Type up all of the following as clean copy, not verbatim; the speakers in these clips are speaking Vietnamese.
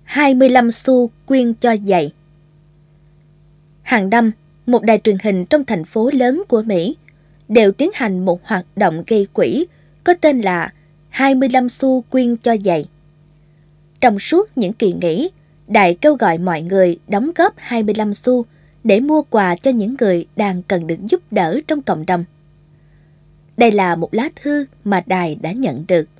25 xu quyên cho giày. Hàng năm, một đài truyền hình trong thành phố lớn của Mỹ đều tiến hành một hoạt động gây quỹ có tên là 25 xu quyên cho giày. Trong suốt những kỳ nghỉ, đài kêu gọi mọi người đóng góp 25 xu để mua quà cho những người đang cần được giúp đỡ trong cộng đồng. Đây là một lá thư mà đài đã nhận được.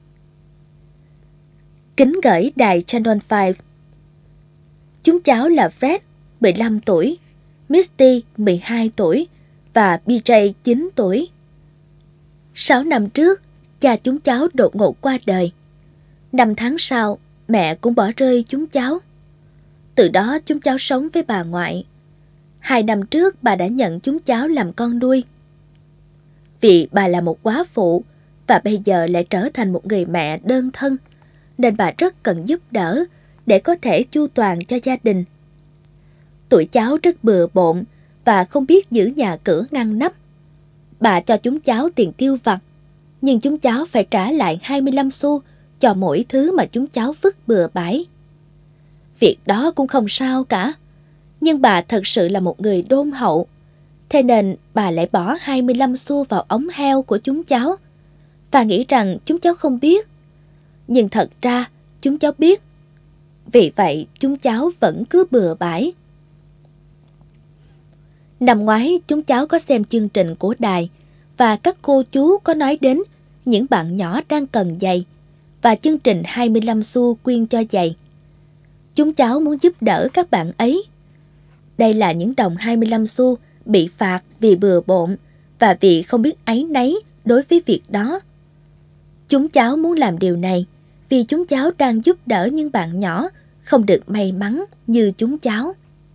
Kính gửi đài Channel 5. Chúng cháu là Fred, 15 tuổi, Misty, 12 tuổi và BJ, 9 tuổi. 6 năm trước, cha chúng cháu đột ngột qua đời. 5 tháng sau, mẹ cũng bỏ rơi chúng cháu. Từ đó chúng cháu sống với bà ngoại. 2 năm trước bà đã nhận chúng cháu làm con nuôi. Vì bà là một góa phụ và bây giờ lại trở thành một người mẹ đơn thân, nên bà rất cần giúp đỡ để có thể chu toàn cho gia đình. Tụi cháu rất bừa bộn và không biết giữ nhà cửa ngăn nắp. Bà cho chúng cháu tiền tiêu vặt, nhưng chúng cháu phải trả lại 25 xu cho mỗi thứ mà chúng cháu vứt bừa bãi. Việc đó cũng không sao cả, nhưng bà thật sự là một người đôn hậu. Thế nên bà lại bỏ 25 xu vào ống heo của chúng cháu và nghĩ rằng chúng cháu không biết. Nhưng thật ra chúng cháu biết. Vì vậy chúng cháu vẫn cứ bừa bãi. Năm ngoái chúng cháu có xem chương trình của đài và các cô chú có nói đến những bạn nhỏ đang cần giày và chương trình 25 xu quyên cho giày. Chúng cháu muốn giúp đỡ các bạn ấy. Đây là những đồng 25 xu bị phạt vì bừa bộn và vì không biết áy náy đối với việc đó. Chúng cháu muốn làm điều này vì chúng cháu đang giúp đỡ những bạn nhỏ không được may mắn như chúng cháu.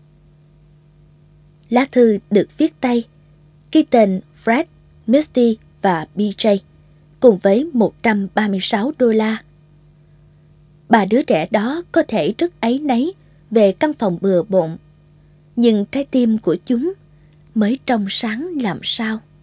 Lá thư được viết tay, ghi tên Fred, Misty và BJ, cùng với $136. Ba đứa trẻ đó có thể rất áy náy về căn phòng bừa bộn, nhưng trái tim của chúng mới trong sáng làm sao.